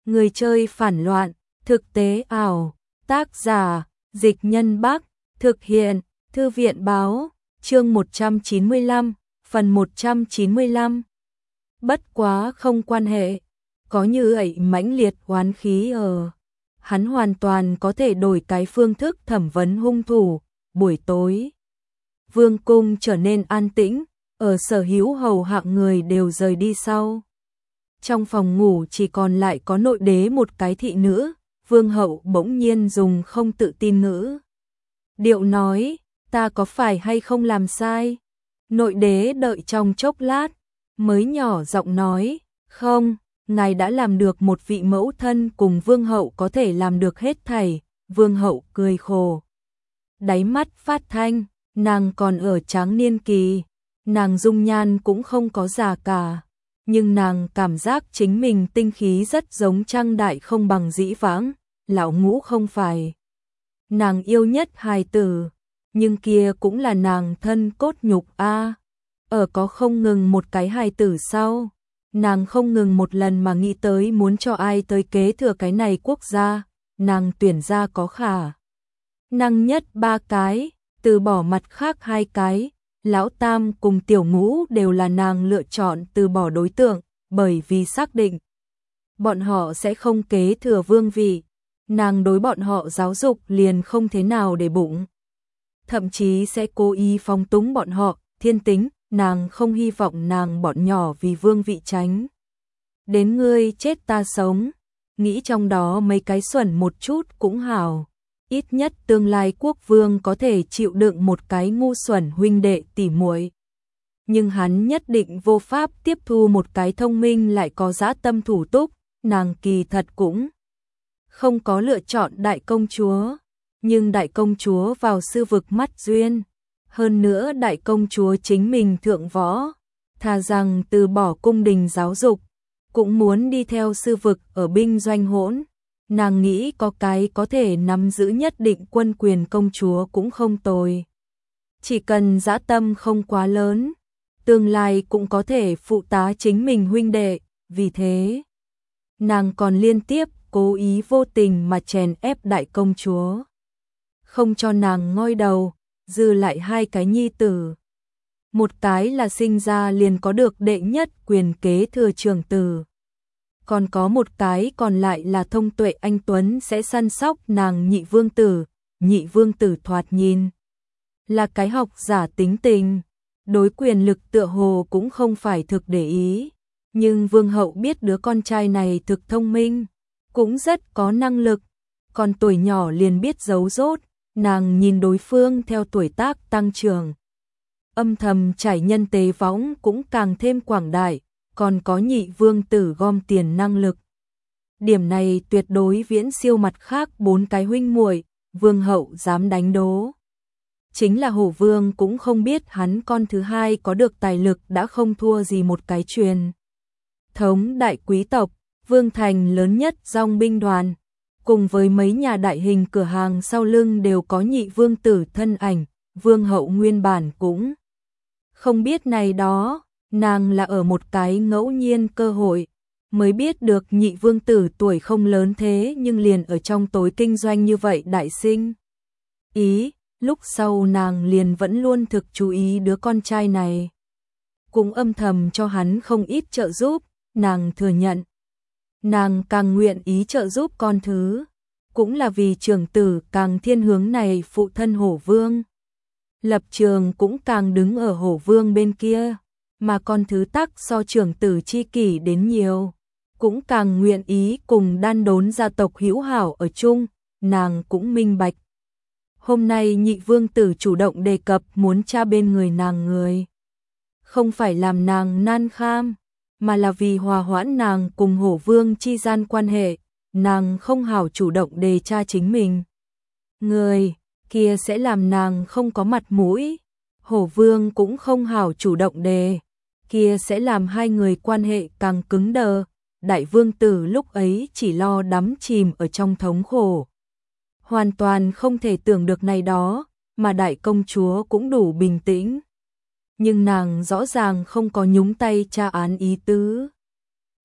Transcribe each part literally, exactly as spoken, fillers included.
Người chơi phản loạn, thực tế ảo, tác giả, Dịch Nhân Bắc, thực hiện, Thư viện báo, chương một trăm chín mươi lăm, phần một trăm chín mươi lăm. Bất quá không quan hệ, có như vậy mãnh liệt oán khí ở. Hắn hoàn toàn có thể đổi cái phương thức thẩm vấn hung thủ, buổi tối. Vương cung trở nên an tĩnh, ở sở hữu hầu hạng người đều rời đi sau. Trong phòng ngủ chỉ còn lại có nội đế một cái thị nữ, vương hậu bỗng nhiên dùng không tự tin ngữ. Điệu nói, ta có phải hay không làm sai? Nội đế đợi trong chốc lát, mới nhỏ giọng nói, không, ngài đã làm được một vị mẫu thân cùng vương hậu có thể làm được hết thảy. Vương hậu cười khổ. Đáy mắt phát thanh, nàng còn ở tráng niên kỳ, nàng dung nhan cũng không có già cả. Nhưng nàng cảm giác chính mình tinh khí rất giống Trang Đại không bằng dĩ vãng, lão ngũ không phải. Nàng yêu nhất hài tử, nhưng kia cũng là nàng thân cốt nhục a. Ở có không ngừng một cái hài tử sau, nàng không ngừng một lần mà nghĩ tới muốn cho ai tới kế thừa cái này quốc gia, nàng tuyển ra có khả năng nhất ba cái, từ bỏ mặt khác hai cái. Lão Tam cùng Tiểu Ngũ đều là nàng lựa chọn từ bỏ đối tượng, bởi vì xác định bọn họ sẽ không kế thừa vương vị, nàng đối bọn họ giáo dục liền không thế nào để bụng. Thậm chí sẽ cố ý phóng túng bọn họ, thiên tính, nàng không hy vọng nàng bọn nhỏ vì vương vị tránh. Đến ngươi chết ta sống, nghĩ trong đó mấy cái xuẩn một chút cũng hảo. Ít nhất tương lai quốc vương có thể chịu đựng một cái ngu xuẩn huynh đệ tỉ muội. Nhưng hắn nhất định vô pháp tiếp thu một cái thông minh lại có dã tâm thủ túc, nàng kỳ thật cũng không có lựa chọn đại công chúa. Nhưng đại công chúa vào sư vực mắt duyên, hơn nữa đại công chúa chính mình thượng võ, thà rằng từ bỏ cung đình giáo dục, cũng muốn đi theo sư vực ở binh doanh hỗn. Nàng nghĩ có cái có thể nắm giữ nhất định quân quyền công chúa cũng không tồi. Chỉ cần dã tâm không quá lớn, tương lai cũng có thể phụ tá chính mình huynh đệ, vì thế nàng còn liên tiếp cố ý vô tình mà chèn ép đại công chúa. Không cho nàng ngoi đầu, dư lại hai cái nhi tử. Một cái là sinh ra liền có được đệ nhất quyền kế thừa trưởng tử. Còn có một cái còn lại là thông tuệ anh Tuấn sẽ săn sóc nàng nhị vương tử. Nhị vương tử thoạt nhìn là cái học giả tính tình, đối quyền lực tựa hồ cũng không phải thực để ý. Nhưng vương hậu biết đứa con trai này thực thông minh, cũng rất có năng lực, còn tuổi nhỏ liền biết giấu rốt. Nàng nhìn đối phương theo tuổi tác tăng trưởng, âm thầm trải nhân tế võng cũng càng thêm quảng đại, còn có nhị vương tử gom tiền năng lực. Điểm này tuyệt đối viễn siêu mặt khác bốn cái huynh muội, vương hậu dám đánh đố. Chính là Hổ Vương cũng không biết hắn con thứ hai có được tài lực đã không thua gì một cái truyền thống đại quý tộc, vương thành lớn nhất dòng binh đoàn. Cùng với mấy nhà đại hình cửa hàng sau lưng đều có nhị vương tử thân ảnh, vương hậu nguyên bản cũng không biết này đó, nàng là ở một cái ngẫu nhiên cơ hội, mới biết được nhị vương tử tuổi không lớn thế nhưng liền ở trong tối kinh doanh như vậy đại sinh. Ý, lúc sau nàng liền vẫn luôn thực chú ý đứa con trai này. Cũng âm thầm cho hắn không ít trợ giúp, nàng thừa nhận. Nàng càng nguyện ý trợ giúp con thứ, cũng là vì trưởng tử càng thiên hướng này phụ thân Hổ Vương. Lập trường cũng càng đứng ở Hổ Vương bên kia, mà con thứ tắc so trưởng tử chi kỷ đến nhiều, cũng càng nguyện ý cùng đan đốn gia tộc hữu hảo ở chung, nàng cũng minh bạch. Hôm nay nhị vương tử chủ động đề cập muốn tra bên người nàng người, không phải làm nàng nan kham, mà là vì hòa hoãn nàng cùng Hổ Vương chi gian quan hệ, nàng không hảo chủ động đề tra chính mình. Người kia sẽ làm nàng không có mặt mũi, Hổ Vương cũng không hảo chủ động đề, kia sẽ làm hai người quan hệ càng cứng đờ. Đại vương tử lúc ấy chỉ lo đắm chìm ở trong thống khổ, hoàn toàn không thể tưởng được này đó, mà đại công chúa cũng đủ bình tĩnh. Nhưng nàng rõ ràng không có nhúng tay tra án ý tứ.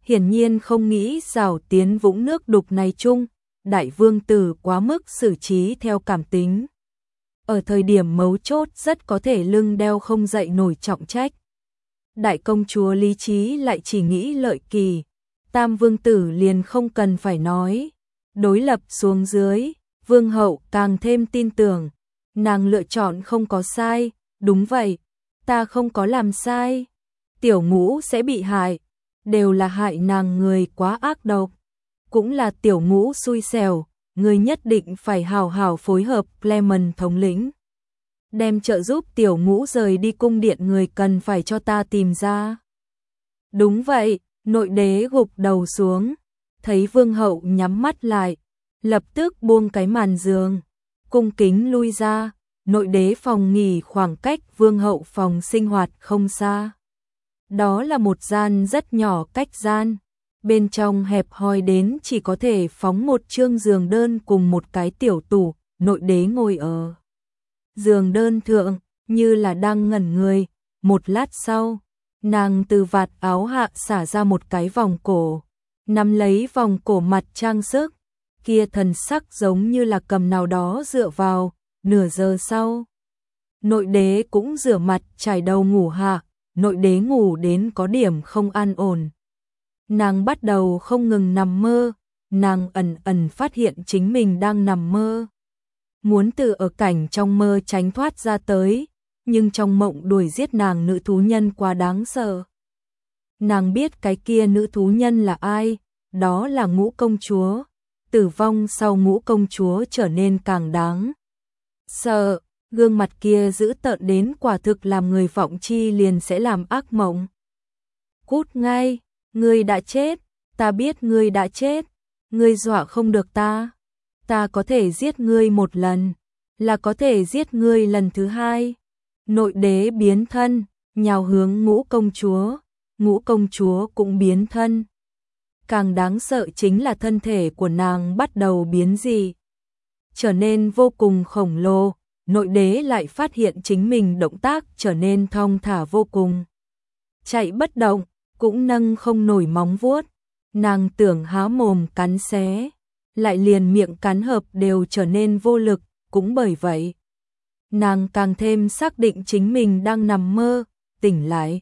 hiển nhiên không nghĩ rảo tiến vũng nước đục này chung, đại vương tử quá mức xử trí theo cảm tính. Ở thời điểm mấu chốt rất có thể lưng đeo không dậy nổi trọng trách. Đại công chúa lý trí lại chỉ nghĩ lợi kỳ, tam vương tử liền không cần phải nói. Đối lập xuống dưới, vương hậu càng thêm tin tưởng, nàng lựa chọn không có sai, đúng vậy, ta không có làm sai. Tiểu Ngũ sẽ bị hại, đều là hại nàng người quá ác độc, cũng là Tiểu Ngũ xui xẻo, người nhất định phải hào hào phối hợp. Clement thống lĩnh, đem trợ giúp Tiểu Ngũ rời đi cung điện người cần phải cho ta tìm ra. Đúng vậy, nội đế gục đầu xuống, thấy vương hậu nhắm mắt lại, lập tức buông cái màn giường, cung kính lui ra. Nội đế phòng nghỉ khoảng cách vương hậu phòng sinh hoạt không xa. Đó là một gian rất nhỏ cách gian, bên trong hẹp hòi đến chỉ có thể phóng một chương giường đơn cùng một cái tiểu tủ. Nội đế ngồi ở giường đơn thượng, như là đang ngẩn người. Một lát sau, nàng từ vạt áo hạ xả ra một cái vòng cổ, nắm lấy vòng cổ mặt trang sức, kia thần sắc giống như là cầm nào đó dựa vào. Nửa giờ sau, nội đế cũng rửa mặt trải đầu ngủ hạ. Nội đế ngủ đến có điểm không an ổn. Nàng bắt đầu không ngừng nằm mơ, nàng ẩn ẩn phát hiện chính mình đang nằm mơ. Muốn từ ở cảnh trong mơ tránh thoát ra tới, nhưng trong mộng đuổi giết nàng nữ thú nhân quá đáng sợ. Nàng biết cái kia nữ thú nhân là ai, đó là Ngũ công chúa. Tử vong sau Ngũ công chúa trở nên càng đáng sợ, gương mặt kia dữ tợn đến quả thực làm người vọng chi liền sẽ làm ác mộng. Cút ngay, ngươi đã chết, ta biết ngươi đã chết, ngươi dọa không được ta. Ta có thể giết ngươi một lần, là có thể giết ngươi lần thứ hai. Nội đế biến thân, nhào hướng Ngũ công chúa, Ngũ công chúa cũng biến thân. Càng đáng sợ chính là thân thể của nàng bắt đầu biến dị, trở nên vô cùng khổng lồ. Nội đế lại phát hiện chính mình động tác trở nên thong thả vô cùng. Chạy bất động, cũng nâng không nổi móng vuốt. Nàng tưởng há mồm cắn xé, lại liền miệng cắn hợp đều trở nên vô lực. Cũng bởi vậy, nàng càng thêm xác định chính mình đang nằm mơ. Tỉnh lại,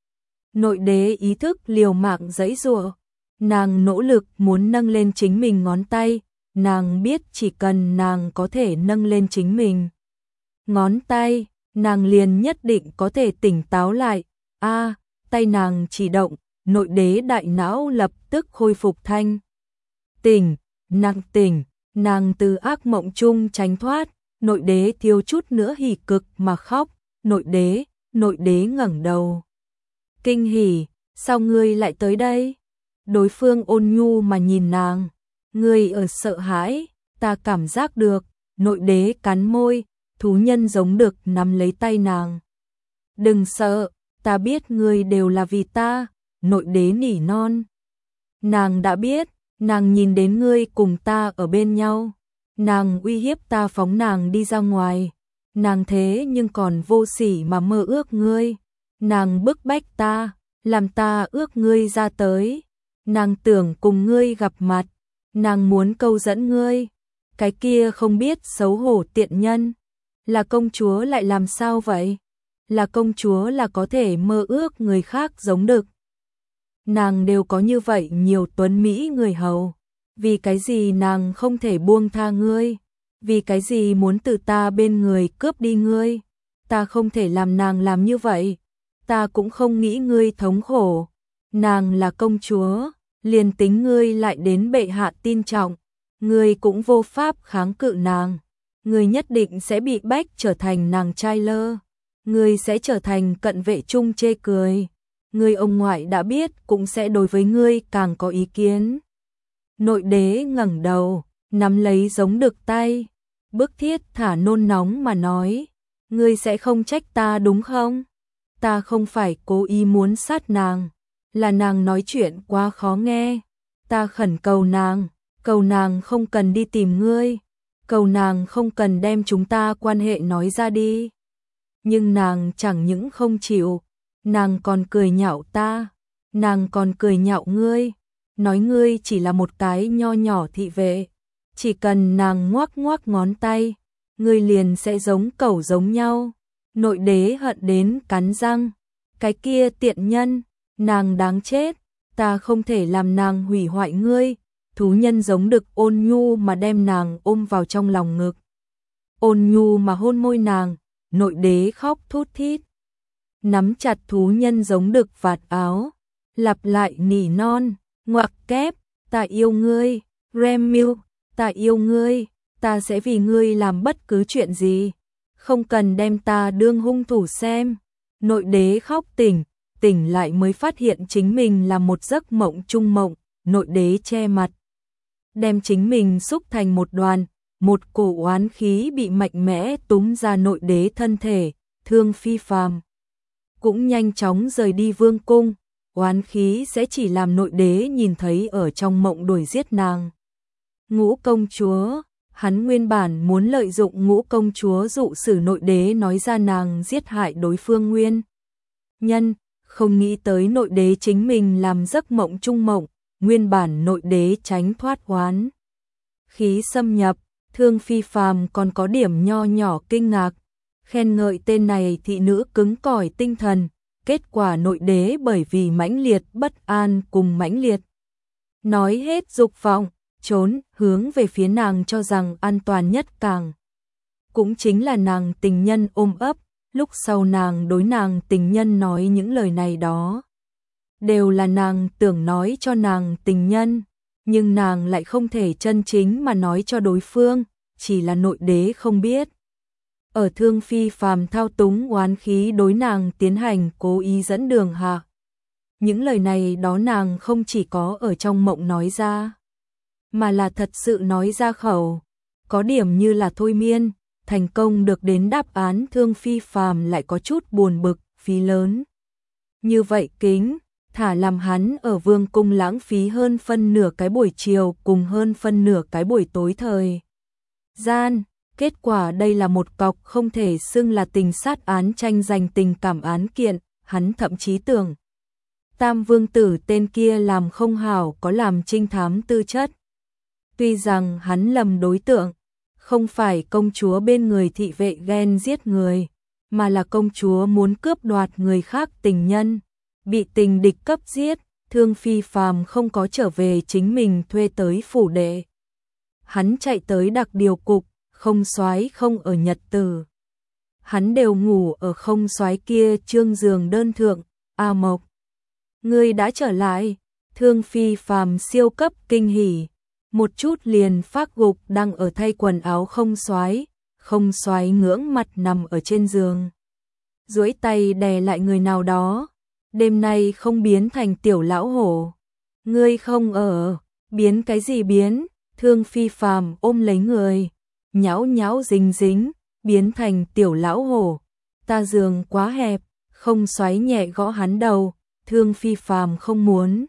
nội đế ý thức liều mạng giãy giụa. Nàng nỗ lực muốn nâng lên chính mình ngón tay. Nàng biết chỉ cần nàng có thể nâng lên chính mình ngón tay, nàng liền nhất định có thể tỉnh táo lại. A, à, tay nàng chỉ động, nội đế đại não lập tức khôi phục thanh tỉnh. Nàng tỉnh, nàng từ ác mộng chung tránh thoát. Nội đế thiếu chút nữa hỉ cực mà khóc. Nội đế, nội đế ngẩng đầu, kinh hỉ, sao ngươi lại tới đây? Đối phương ôn nhu mà nhìn nàng, ngươi ở sợ hãi, ta cảm giác được. Nội đế cắn môi, thú nhân giống được nắm lấy tay nàng. Đừng sợ, ta biết ngươi đều là vì ta. Nội đế nỉ non. Nàng đã biết, nàng nhìn đến ngươi cùng ta ở bên nhau. Nàng uy hiếp ta phóng nàng đi ra ngoài. Nàng thế nhưng còn vô sỉ mà mơ ước ngươi. Nàng bức bách ta, làm ta ước ngươi ra tới. Nàng tưởng cùng ngươi gặp mặt. Nàng muốn câu dẫn ngươi. Cái kia không biết xấu hổ tiện nhân. Là công chúa lại làm sao vậy? Là công chúa là có thể mơ ước người khác giống đực. Nàng đều có như vậy nhiều tuấn mỹ người hầu. Vì cái gì nàng không thể buông tha ngươi? Vì cái gì muốn từ ta bên người cướp đi ngươi? Ta không thể làm nàng làm như vậy. Ta cũng không nghĩ ngươi thống khổ. Nàng là công chúa, liền tính ngươi lại đến bệ hạ tin trọng, ngươi cũng vô pháp kháng cự nàng. Ngươi nhất định sẽ bị bách trở thành nàng trai lơ. Ngươi sẽ trở thành cận vệ chung chê cười. Ngươi ông ngoại đã biết cũng sẽ đối với ngươi càng có ý kiến. Nội đế ngẩng đầu, nắm lấy giống đực tay, bức thiết thả nôn nóng mà nói, ngươi sẽ không trách ta đúng không? Ta không phải cố ý muốn sát nàng, là nàng nói chuyện quá khó nghe. Ta khẩn cầu nàng, cầu nàng không cần đi tìm ngươi, cầu nàng không cần đem chúng ta quan hệ nói ra đi. Nhưng nàng chẳng những không chịu, nàng còn cười nhạo ta. nàng còn cười nhạo ngươi, nói ngươi chỉ là một cái nho nhỏ thị vệ, chỉ cần nàng ngoắc ngoắc ngón tay, ngươi liền sẽ giống cẩu giống nhau. Nội đế hận đến cắn răng, cái kia tiện nhân, nàng đáng chết, ta không thể làm nàng hủy hoại ngươi. Thú nhân giống đực ôn nhu mà đem nàng ôm vào trong lòng ngực. Ôn nhu mà hôn môi nàng, nội đế khóc thút thít. Nắm chặt thú nhân giống đực vạt áo, lặp lại nỉ non, ngoặc kép, ta yêu ngươi, Remiu, ta yêu ngươi, ta sẽ vì ngươi làm bất cứ chuyện gì, không cần đem ta đương hung thủ xem. Nội đế khóc tỉnh, tỉnh lại mới phát hiện chính mình là một giấc mộng trung mộng, nội đế che mặt, đem chính mình xúc thành một đoàn, một cổ oán khí bị mạnh mẽ túm ra nội đế thân thể, Thương Phi Phàm cũng nhanh chóng rời đi vương cung, oán khí sẽ chỉ làm nội đế nhìn thấy ở trong mộng đuổi giết nàng. Ngũ công chúa, hắn nguyên bản muốn lợi dụng ngũ công chúa dụ sử nội đế nói ra nàng giết hại đối phương nguyên nhân, không nghĩ tới nội đế chính mình làm giấc mộng trung mộng, nguyên bản nội đế tránh thoát oán khí xâm nhập. Thương Phi Phàm còn có điểm nho nhỏ kinh ngạc, khen ngợi tên này thị nữ cứng cỏi tinh thần, kết quả nội đế bởi vì mãnh liệt bất an cùng mãnh liệt nói hết dục vọng, trốn hướng về phía nàng cho rằng an toàn nhất càng cũng chính là nàng tình nhân ôm ấp. Lúc sau nàng đối nàng tình nhân nói những lời này đó đều là nàng tưởng nói cho nàng tình nhân, nhưng nàng lại không thể chân chính mà nói cho đối phương, chỉ là nội đế không biết. Ở Thương Phi Phàm thao túng oán khí đối nàng tiến hành cố ý dẫn đường hạ. Những lời này đó nàng không chỉ có ở trong mộng nói ra, mà là thật sự nói ra khẩu, có điểm như là thôi miên, thành công được đến đáp án. Thương Phi Phàm lại có chút buồn bực, phí lớn như vậy kính, thả làm hắn ở vương cung lãng phí hơn phân nửa cái buổi chiều cùng hơn phân nửa cái buổi tối thời gian, kết quả đây là một cọc không thể xưng là tình sát án tranh giành tình cảm án kiện, hắn thậm chí tưởng Tam vương tử tên kia làm không hảo có làm trinh thám tư chất. Tuy rằng hắn lầm đối tượng, không phải công chúa bên người thị vệ ghen giết người, mà là công chúa muốn cướp đoạt người khác tình nhân, bị tình địch cấp giết. Thương Phi Phàm không có trở về chính mình thuê tới phủ đệ. Hắn chạy tới đặc điều cục, không soái không ở nhật tử. Hắn đều ngủ ở không soái kia trương giường đơn thượng. A Mộc, ngươi đã trở lại. Thương Phi Phàm siêu cấp kinh hỉ, một chút liền phát gục đang ở thay quần áo không soái. Không soái ngưỡng mặt nằm ở trên giường, duỗi tay đè lại người nào đó. Đêm nay không biến thành tiểu lão hổ. Ngươi không ở, biến cái gì biến? Thương Phi Phàm ôm lấy người, nhão nhão dính dính, biến thành tiểu lão hổ. Ta giường quá hẹp. Không soái nhẹ gõ hắn đầu. Thương Phi Phàm không muốn.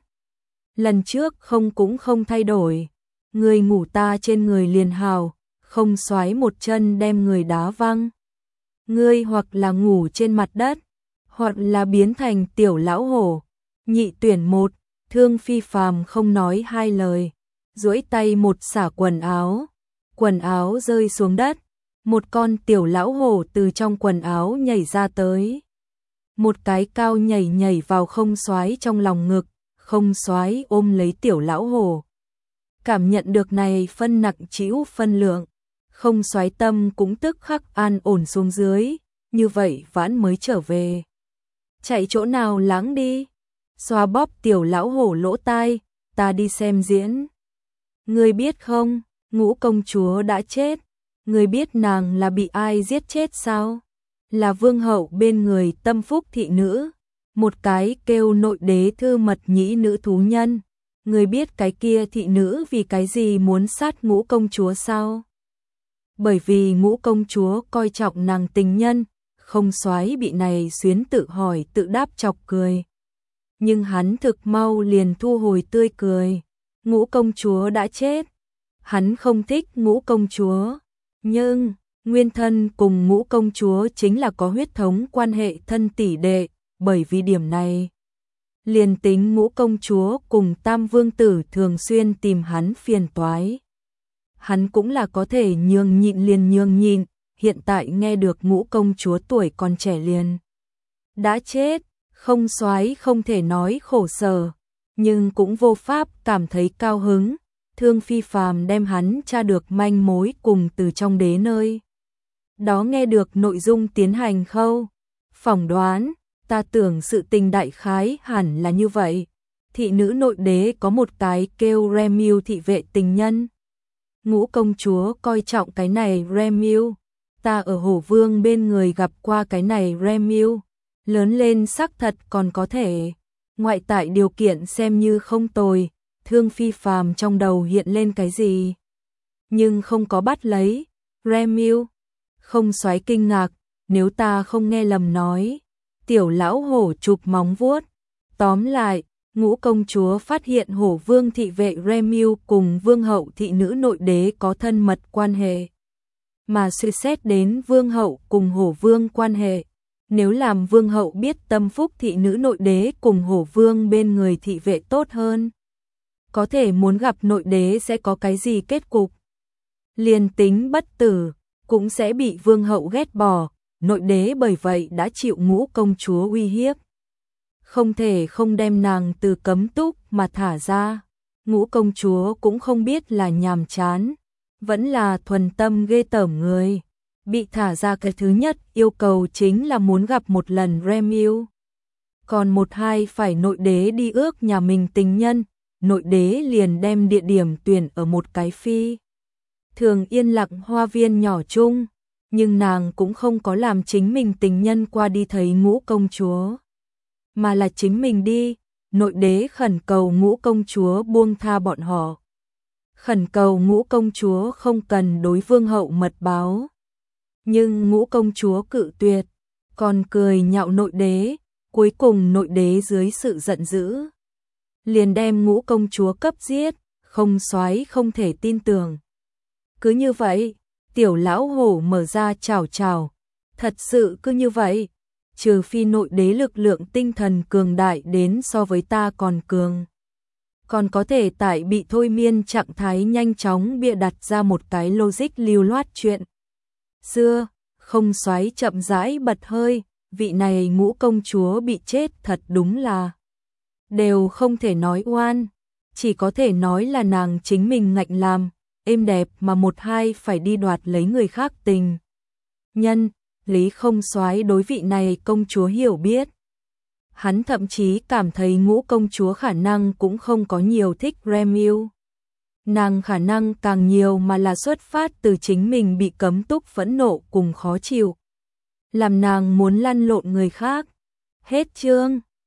Lần trước không cũng không thay đổi. Ngươi ngủ ta trên người liền hào. Không soái một chân đem người đá văng. Ngươi hoặc là ngủ trên mặt đất, hoặc là biến thành tiểu lão hổ. Nhị tuyển một. Thương Phi Phàm không nói hai lời, duỗi tay một xả quần áo, quần áo rơi xuống đất, một con tiểu lão hổ từ trong quần áo nhảy ra tới. Một cái cao nhảy nhảy vào không soái trong lòng ngực, không soái ôm lấy tiểu lão hổ. Cảm nhận được này phân nặng trĩu phân lượng, không soái tâm cũng tức khắc an ổn xuống dưới, như vậy vãn mới trở về. Chạy chỗ nào láng đi? Xoa bóp tiểu lão hổ lỗ tai, ta đi xem diễn. Ngươi biết không, Ngũ công chúa đã chết. Ngươi biết nàng là bị ai giết chết sao? Là vương hậu bên người tâm phúc thị nữ, một cái kêu nội đế thư mật nhĩ nữ thú nhân. Ngươi biết cái kia thị nữ vì cái gì muốn sát Ngũ công chúa sao? Bởi vì Ngũ công chúa coi trọng nàng tình nhân. Không soái bị này xuyến tự hỏi tự đáp chọc cười. Nhưng hắn thực mau liền thu hồi tươi cười. Ngũ công chúa đã chết. Hắn không thích Ngũ công chúa. Nhưng, nguyên thân cùng Ngũ công chúa chính là có huyết thống quan hệ thân tỷ đệ. Bởi vì điểm này, Liền tính Ngũ công chúa cùng Tam vương tử thường xuyên tìm hắn phiền toái, hắn cũng là có thể nhường nhịn liền nhường nhịn, hiện tại nghe được Ngũ công chúa tuổi còn trẻ liền đã chết, không soái không thể nói khổ sở, nhưng cũng vô pháp cảm thấy cao hứng. Thương Phi Phàm đem hắn tra được manh mối cùng từ trong đế nơi đó nghe được nội dung tiến hành khâu phỏng đoán. Ta tưởng sự tình đại khái hẳn là như vậy. Thị nữ nội đế có một cái kêu Remiu thị vệ tình nhân. Ngũ công chúa coi trọng cái này Remiu. Ta ở Hổ Vương bên người gặp qua cái này Remiu. Lớn lên sắc thật còn có thể. Ngoại tại điều kiện xem như không tồi. Thương Phi Phàm trong đầu hiện lên cái gì? Nhưng không có bắt lấy. Remiu. Không xoáy kinh ngạc. Nếu ta không nghe lầm nói. Tiểu lão hổ chụp móng vuốt. Tóm lại, Ngũ công chúa phát hiện Hổ Vương thị vệ Remiu cùng vương hậu thị nữ nội đế có thân mật quan hệ. Mà suy xét đến vương hậu cùng Hổ Vương quan hệ, nếu làm vương hậu biết tâm phúc thị nữ nội đế cùng Hổ Vương bên người thị vệ tốt hơn, có thể muốn gặp nội đế sẽ có cái gì kết cục. Liền tính bất tử, cũng sẽ bị vương hậu ghét bỏ. Nội đế bởi vậy đã chịu Ngũ công chúa uy hiếp. Không thể không đem nàng từ cấm túc mà thả ra. Ngũ công chúa cũng không biết là nhàm chán, vẫn là thuần tâm ghê tởm người. Bị thả ra cái thứ nhất yêu cầu chính là muốn gặp một lần Remiu. Còn một hai phải nội đế đi ước nhà mình tình nhân, nội đế liền đem địa điểm tuyển ở một cái phi thường yên lặng hoa viên nhỏ chung. Nhưng nàng cũng không có làm chính mình tình nhân qua đi thấy Ngũ công chúa, mà là chính mình đi. Nội đế khẩn cầu Ngũ công chúa buông tha bọn họ, khẩn cầu Ngũ công chúa không cần đối vương hậu mật báo. Nhưng Ngũ công chúa cự tuyệt, còn cười nhạo nội đế. Cuối cùng nội đế dưới sự giận dữ, liền đem Ngũ công chúa cấp giết. Không soái không thể tin tưởng. Cứ như vậy, tiểu lão hổ mở ra chào chào. Thật sự cứ như vậy, trừ phi nội đế lực lượng tinh thần cường đại đến so với ta còn cường, còn có thể tại bị thôi miên trạng thái nhanh chóng bịa đặt ra một cái logic lưu loát chuyện xưa. Không soái chậm rãi bật hơi, vị này Ngũ công chúa bị chết thật đúng là đều không thể nói oan, chỉ có thể nói là nàng chính mình ngạnh làm, êm đẹp mà một hai phải đi đoạt lấy người khác tình nhân. Lý không soái đối vị này công chúa hiểu biết. Hắn thậm chí cảm thấy Ngũ công chúa khả năng cũng không có nhiều thích Remiu. Nàng khả năng càng nhiều mà là xuất phát từ chính mình bị cấm túc phẫn nộ cùng khó chịu, làm nàng muốn lăn lộn người khác. Hết chương.